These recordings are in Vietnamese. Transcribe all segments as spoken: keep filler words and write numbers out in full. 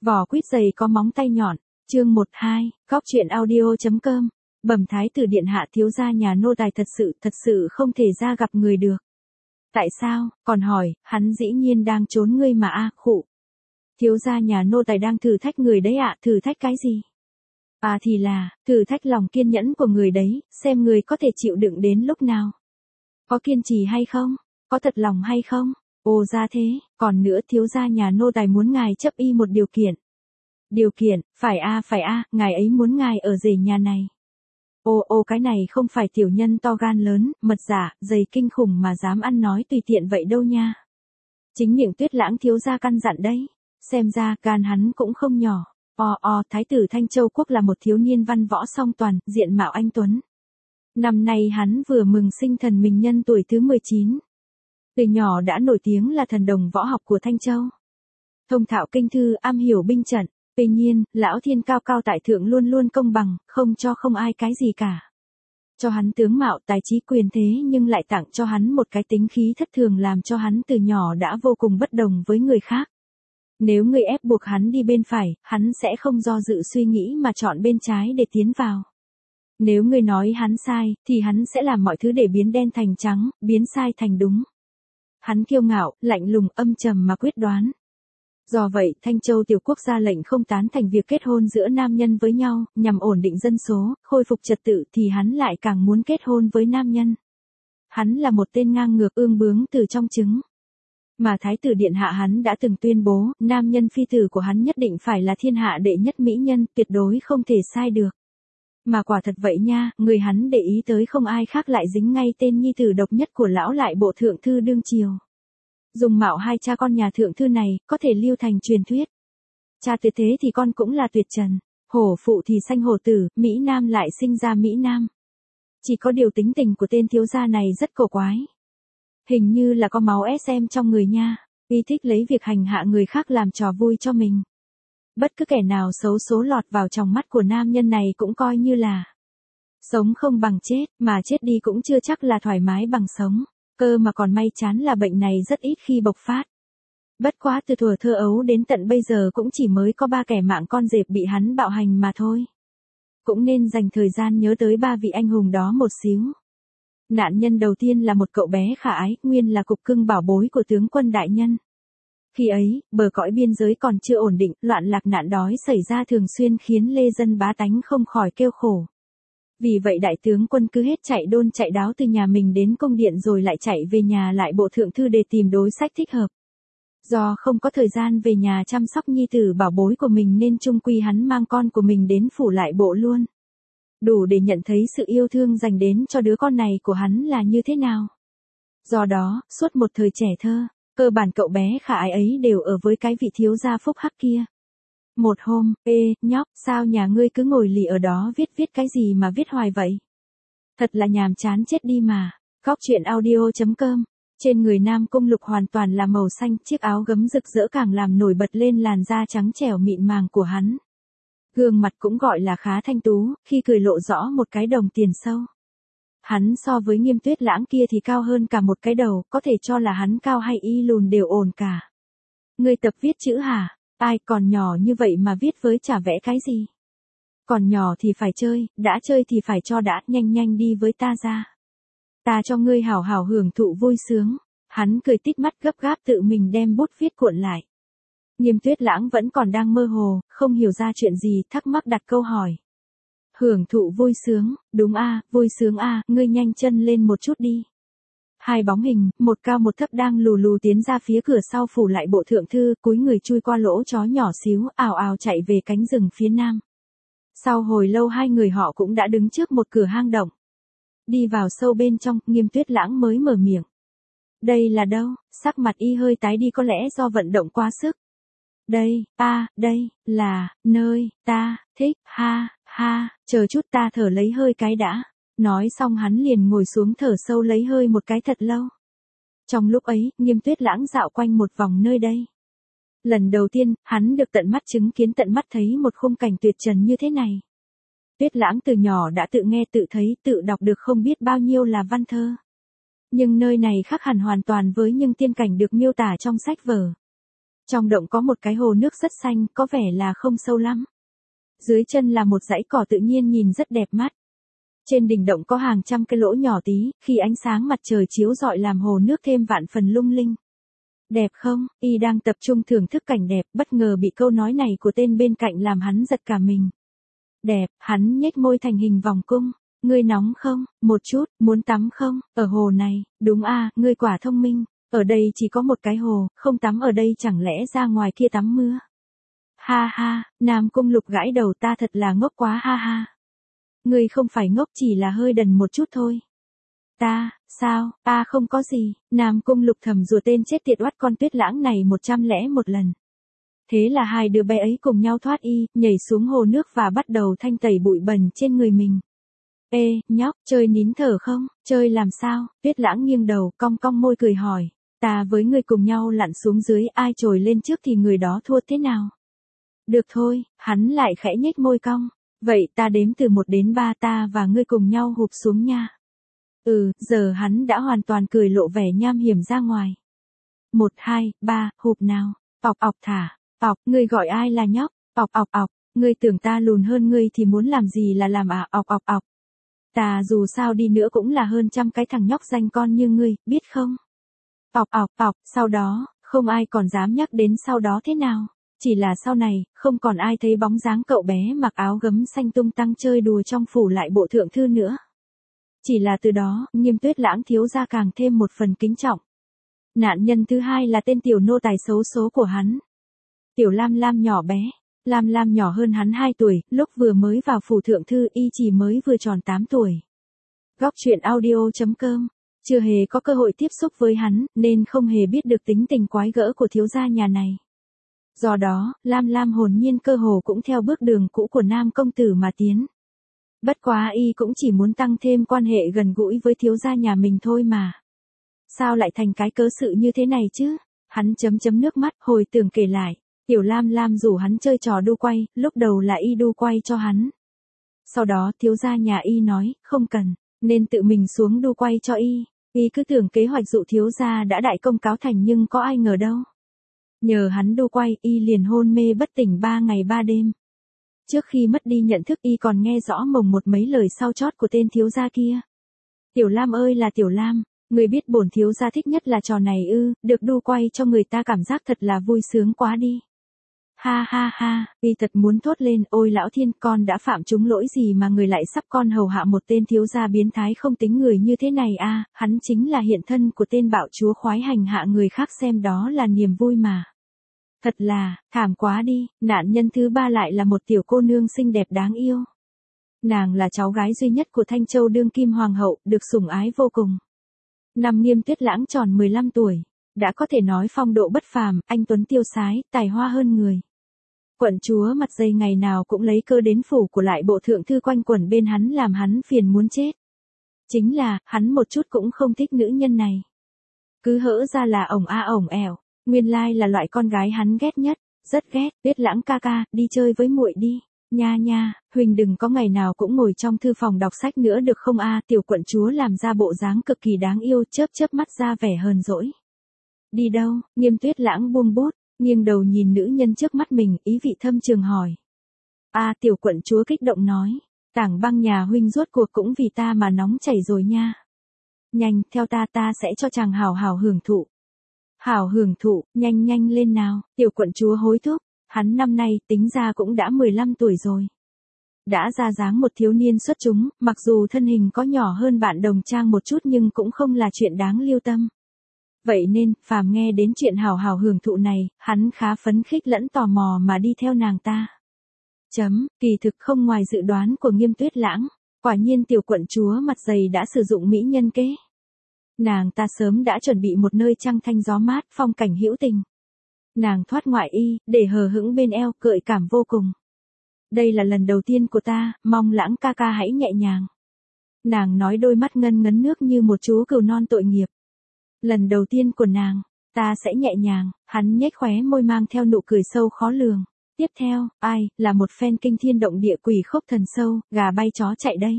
Vỏ quýt dày có móng tay nhọn. Chương một hai, Góc truyện audio.com. Bẩm thái tử điện hạ, thiếu gia nhà nô tài thật sự, thật sự không thể ra gặp người được. Tại sao? Còn hỏi, hắn dĩ nhiên đang trốn ngươi mà a, khụ. Thiếu gia nhà nô tài đang thử thách người đấy ạ, thử thách cái gì? À thì là, thử thách lòng kiên nhẫn của người đấy, xem người có thể chịu đựng đến lúc nào. Có kiên trì hay không? Có thật lòng hay không? Ồ ra thế, còn nữa thiếu gia nhà nô tài muốn ngài chấp y một điều kiện. Điều kiện, phải a phải a, ngài ấy muốn ngài ở rể nhà này. Ồ ồ cái này không phải tiểu nhân to gan lớn, mật giả, dày kinh khủng mà dám ăn nói tùy tiện vậy đâu nha. Chính miệng Tuyết Lãng thiếu gia căn dặn đấy, xem ra gan hắn cũng không nhỏ. O o, thái tử Thanh Châu Quốc là một thiếu niên văn võ song toàn, diện mạo anh tuấn. Năm nay hắn vừa mừng sinh thần mình nhân tuổi thứ mười chín. Từ nhỏ đã nổi tiếng là thần đồng võ học của Thanh Châu. Thông thạo kinh thư, am hiểu binh trận. Tuy nhiên, lão thiên cao cao tại thượng luôn luôn công bằng, không cho không ai cái gì cả. Cho hắn tướng mạo tài trí quyền thế nhưng lại tặng cho hắn một cái tính khí thất thường làm cho hắn từ nhỏ đã vô cùng bất đồng với người khác. Nếu người ép buộc hắn đi bên phải, hắn sẽ không do dự suy nghĩ mà chọn bên trái để tiến vào. Nếu người nói hắn sai, thì hắn sẽ làm mọi thứ để biến đen thành trắng, biến sai thành đúng. Hắn kiêu ngạo, lạnh lùng, âm trầm mà quyết đoán. Do vậy, Thanh Châu tiểu quốc ra lệnh không tán thành việc kết hôn giữa nam nhân với nhau, nhằm ổn định dân số, khôi phục trật tự thì hắn lại càng muốn kết hôn với nam nhân. Hắn là một tên ngang ngược ương bướng từ trong trứng. Mà thái tử điện hạ hắn đã từng tuyên bố, nam nhân phi tử của hắn nhất định phải là thiên hạ đệ nhất mỹ nhân, tuyệt đối không thể sai được. Mà quả thật vậy nha, người hắn để ý tới không ai khác lại dính ngay tên nhi tử độc nhất của lão lại bộ thượng thư đương triều. Dùng mạo hai cha con nhà thượng thư này, có thể lưu thành truyền thuyết. Cha tuyệt thế thì con cũng là tuyệt trần, hổ phụ thì sanh hổ tử, Mỹ Nam lại sinh ra Mỹ Nam. Chỉ có điều tính tình của tên thiếu gia này rất cổ quái. Hình như là có máu ét em trong người nha, y thích lấy việc hành hạ người khác làm trò vui cho mình. Bất cứ kẻ nào xấu số lọt vào trong mắt của nam nhân này cũng coi như là sống không bằng chết, mà chết đi cũng chưa chắc là thoải mái bằng sống. Cơ mà còn may chán là bệnh này rất ít khi bộc phát. Bất quá từ thuở thơ ấu đến tận bây giờ cũng chỉ mới có ba kẻ mạng con rệp bị hắn bạo hành mà thôi. Cũng nên dành thời gian nhớ tới ba vị anh hùng đó một xíu. Nạn nhân đầu tiên là một cậu bé khả ái, nguyên là cục cưng bảo bối của tướng quân đại nhân. Khi ấy, bờ cõi biên giới còn chưa ổn định, loạn lạc nạn đói xảy ra thường xuyên khiến lê dân bá tánh không khỏi kêu khổ. Vì vậy đại tướng quân cứ hết chạy đôn chạy đáo từ nhà mình đến cung điện rồi lại chạy về nhà lại bộ thượng thư để tìm đối sách thích hợp. Do không có thời gian về nhà chăm sóc nhi tử bảo bối của mình nên chung quy hắn mang con của mình đến phủ lại bộ luôn. Đủ để nhận thấy sự yêu thương dành đến cho đứa con này của hắn là như thế nào. Do đó, suốt một thời trẻ thơ, cơ bản cậu bé khả ái ấy đều ở với cái vị thiếu gia phúc hắc kia. Một hôm, ê, nhóc, sao nhà ngươi cứ ngồi lì ở đó viết viết cái gì mà viết hoài vậy? Thật là nhàm chán chết đi mà. Góc truyện audio.com. Trên người Nam Cung Lục hoàn toàn là màu xanh, chiếc áo gấm rực rỡ càng làm nổi bật lên làn da trắng trẻo mịn màng của hắn. Gương mặt cũng gọi là khá thanh tú, khi cười lộ rõ một cái đồng tiền sâu. Hắn so với Nghiêm Tuyết Lãng kia thì cao hơn cả một cái đầu, có thể cho là hắn cao hay y lùn đều ổn cả. Ngươi tập viết chữ hả? Ai còn nhỏ như vậy mà viết với chả vẽ cái gì? Còn nhỏ thì phải chơi, đã chơi thì phải cho đã, nhanh nhanh đi với ta ra. Ta cho ngươi hảo hảo hưởng thụ vui sướng. Hắn cười tít mắt gấp gáp tự mình đem bút viết cuộn lại. Nghiêm Tuyết Lãng vẫn còn đang mơ hồ, không hiểu ra chuyện gì, thắc mắc đặt câu hỏi. Hưởng thụ vui sướng, đúng a, vui sướng a, ngươi nhanh chân lên một chút đi. Hai bóng hình, một cao một thấp đang lù lù tiến ra phía cửa sau phủ lại bộ thượng thư, cúi người chui qua lỗ chó nhỏ xíu, ào ào chạy về cánh rừng phía nam. Sau hồi lâu hai người họ cũng đã đứng trước một cửa hang động. Đi vào sâu bên trong, Nghiêm Tuyết Lãng mới mở miệng. Đây là đâu? Sắc mặt y hơi tái đi có lẽ do vận động quá sức. Đây, a, đây, là, nơi, ta, thích, ha, ha, chờ chút ta thở lấy hơi cái đã. Nói xong hắn liền ngồi xuống thở sâu lấy hơi một cái thật lâu. Trong lúc ấy, Nghiêm Tuyết Lãng dạo quanh một vòng nơi đây. Lần đầu tiên, hắn được tận mắt chứng kiến tận mắt thấy một khung cảnh tuyệt trần như thế này. Tuyết Lãng từ nhỏ đã tự nghe tự thấy tự đọc được không biết bao nhiêu là văn thơ. Nhưng nơi này khác hẳn hoàn toàn với những tiên cảnh được miêu tả trong sách vở. Trong động có một cái hồ nước rất xanh, có vẻ là không sâu lắm. Dưới chân là một dãy cỏ tự nhiên nhìn rất đẹp mắt. Trên đỉnh động có hàng trăm cái lỗ nhỏ tí, khi ánh sáng mặt trời chiếu rọi làm hồ nước thêm vạn phần lung linh. Đẹp không? Y đang tập trung thưởng thức cảnh đẹp, bất ngờ bị câu nói này của tên bên cạnh làm hắn giật cả mình. Đẹp, hắn nhếch môi thành hình vòng cung. Ngươi nóng không? Một chút, muốn tắm không? Ở hồ này, đúng a, ngươi quả thông minh. Ở đây chỉ có một cái hồ, không tắm ở đây chẳng lẽ ra ngoài kia tắm mưa? Ha ha, Nam Cung Lục gãi đầu, ta thật là ngốc quá ha ha. Ngươi không phải ngốc, chỉ là hơi đần một chút thôi. Ta, sao, ta không có gì, Nam Cung Lục thầm rủa tên chết tiệt oắt con Tuyết Lãng này một trăm lẻ một lần. Thế là hai đứa bé ấy cùng nhau thoát y, nhảy xuống hồ nước và bắt đầu thanh tẩy bụi bẩn trên người mình. Ê, nhóc, chơi nín thở không, chơi làm sao? Tuyết Lãng nghiêng đầu, cong cong môi cười hỏi. Ta với người cùng nhau lặn xuống dưới, ai trồi lên trước thì người đó thua thế nào? Được thôi, hắn lại khẽ nhếch môi cong. Vậy ta đếm từ một đến ba, ta và ngươi cùng nhau hụp xuống nha. Ừ, giờ hắn đã hoàn toàn cười lộ vẻ nham hiểm ra ngoài. Một, hai, ba, hụp nào. Ọc ọc thả. Ọc, ngươi gọi ai là nhóc? Ọc ọc ọc, ngươi tưởng ta lùn hơn ngươi thì muốn làm gì là làm à? Ọc ọc ọc. Ta dù sao đi nữa cũng là hơn trăm cái thằng nhóc danh con như ngươi, biết không? Ọc ọc ọc, sau đó, không ai còn dám nhắc đến sau đó thế nào. Chỉ là sau này, không còn ai thấy bóng dáng cậu bé mặc áo gấm xanh tung tăng chơi đùa trong phủ lại bộ thượng thư nữa. Chỉ là từ đó, Nghiêm Tuyết Lãng thiếu gia càng thêm một phần kính trọng. Nạn nhân thứ hai là tên tiểu nô tài xấu số của hắn. Tiểu Lam Lam nhỏ bé. Lam Lam nhỏ hơn hắn hai tuổi, lúc vừa mới vào phủ thượng thư y chỉ mới vừa tròn tám tuổi. Góc truyện audio chấm com. Chưa hề có cơ hội tiếp xúc với hắn, nên không hề biết được tính tình quái gở của thiếu gia nhà này. Do đó, Lam Lam hồn nhiên cơ hồ cũng theo bước đường cũ của nam công tử mà tiến. Bất quá y cũng chỉ muốn tăng thêm quan hệ gần gũi với thiếu gia nhà mình thôi mà. Sao lại thành cái cớ sự như thế này chứ? Hắn chấm chấm nước mắt, hồi tưởng kể lại. Tiểu Lam Lam rủ hắn chơi trò đu quay, lúc đầu là y đu quay cho hắn. Sau đó thiếu gia nhà y nói, không cần, nên tự mình xuống đu quay cho y. Y cứ tưởng kế hoạch dụ thiếu gia đã đại công cáo thành nhưng có ai ngờ đâu. Nhờ hắn đu quay, y liền hôn mê bất tỉnh ba ngày ba đêm. Trước khi mất đi nhận thức y còn nghe rõ mồng một mấy lời sau chót của tên thiếu gia kia. Tiểu Lam ơi là Tiểu Lam, người biết bổn thiếu gia thích nhất là trò này ư, được đu quay cho người ta cảm giác thật là vui sướng quá đi. Ha ha ha, y thật muốn thốt lên, ôi lão thiên, con đã phạm trúng lỗi gì mà người lại sắp con hầu hạ một tên thiếu gia biến thái không tính người như thế này a, hắn chính là hiện thân của tên bạo chúa khoái hành hạ người khác, xem đó là niềm vui mà. Thật là, thảm quá đi, nạn nhân thứ ba lại là một tiểu cô nương xinh đẹp đáng yêu. Nàng là cháu gái duy nhất của Thanh Châu đương kim hoàng hậu, được sủng ái vô cùng. Năm Nghiêm Tuyết Lãng tròn mười lăm tuổi, đã có thể nói phong độ bất phàm, anh tuấn tiêu sái, tài hoa hơn người. Quận chúa mặt dây ngày nào cũng lấy cơ đến phủ của lại bộ thượng thư quanh quẩn bên hắn làm hắn phiền muốn chết. Chính là, hắn một chút cũng không thích nữ nhân này. Cứ hỡ ra là ổng a ổng ẻo, nguyên lai là loại con gái hắn ghét nhất, rất ghét. Tuyết Lãng ca ca, đi chơi với muội đi. Nha nha, Huỳnh đừng có ngày nào cũng ngồi trong thư phòng đọc sách nữa được không a? Tiểu quận chúa làm ra bộ dáng cực kỳ đáng yêu, chớp chớp mắt ra vẻ hờn dỗi. Đi đâu? Nghiêm Tuyết Lãng buông bút, nghiêng đầu nhìn nữ nhân trước mắt mình, ý vị thâm trường hỏi. A, tiểu quận chúa kích động nói, tảng băng nhà huynh rốt cuộc cũng vì ta mà nóng chảy rồi nha. Nhanh, theo ta, ta sẽ cho chàng hào hào hưởng thụ. Hào hưởng thụ, nhanh nhanh lên nào, tiểu quận chúa hối thúc, hắn năm nay tính ra cũng đã mười lăm tuổi rồi. Đã ra dáng một thiếu niên xuất chúng, mặc dù thân hình có nhỏ hơn bạn đồng trang một chút nhưng cũng không là chuyện đáng lưu tâm. Vậy nên, phàm nghe đến chuyện hào hào hưởng thụ này, hắn khá phấn khích lẫn tò mò mà đi theo nàng ta. Chấm, kỳ thực không ngoài dự đoán của Nghiêm Tuyết Lãng, quả nhiên tiểu quận chúa mặt dày đã sử dụng mỹ nhân kế. Nàng ta sớm đã chuẩn bị một nơi trăng thanh gió mát, phong cảnh hữu tình. Nàng thoát ngoại y, để hờ hững bên eo, gợi cảm vô cùng. Đây là lần đầu tiên của ta, mong Lãng ca ca hãy nhẹ nhàng. Nàng nói đôi mắt ngân ngấn nước như một chú cừu non tội nghiệp. Lần đầu tiên của nàng, ta sẽ nhẹ nhàng, hắn nhếch khóe môi mang theo nụ cười sâu khó lường. Tiếp theo, ai, là một phen kinh thiên động địa quỷ khốc thần sâu, gà bay chó chạy đấy.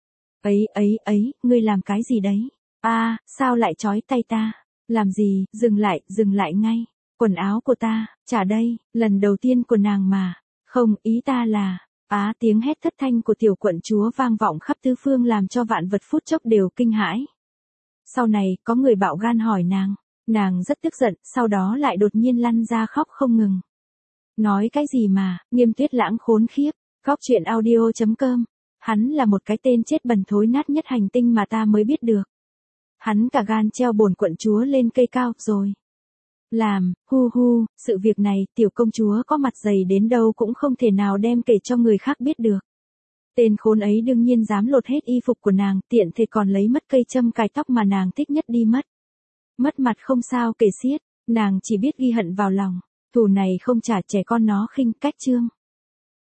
Ấy ấy ấy, ngươi làm cái gì đấy? A, à, sao lại trói tay ta? Làm gì, dừng lại, dừng lại ngay. Quần áo của ta, trả đây, lần đầu tiên của nàng mà. Không, ý ta là, á tiếng hét thất thanh của tiểu quận chúa vang vọng khắp tứ phương làm cho vạn vật phút chốc đều kinh hãi. Sau này, có người bạo gan hỏi nàng, nàng rất tức giận, sau đó lại đột nhiên lăn ra khóc không ngừng. Nói cái gì mà, Nghiêm Tuyết Lãng khốn khiếp, góc chuyện audio chấm com. Hắn là một cái tên chết bần thối nát nhất hành tinh mà ta mới biết được. Hắn cả gan treo bổn quận chúa lên cây cao rồi. Làm, hu hu, sự việc này tiểu công chúa có mặt dày đến đâu cũng không thể nào đem kể cho người khác biết được. Tên khốn ấy đương nhiên dám lột hết y phục của nàng, tiện thể còn lấy mất cây châm cài tóc mà nàng thích nhất đi mất. Mất mặt không sao kể xiết, nàng chỉ biết ghi hận vào lòng, thù này không trả trẻ con nó khinh cách trương.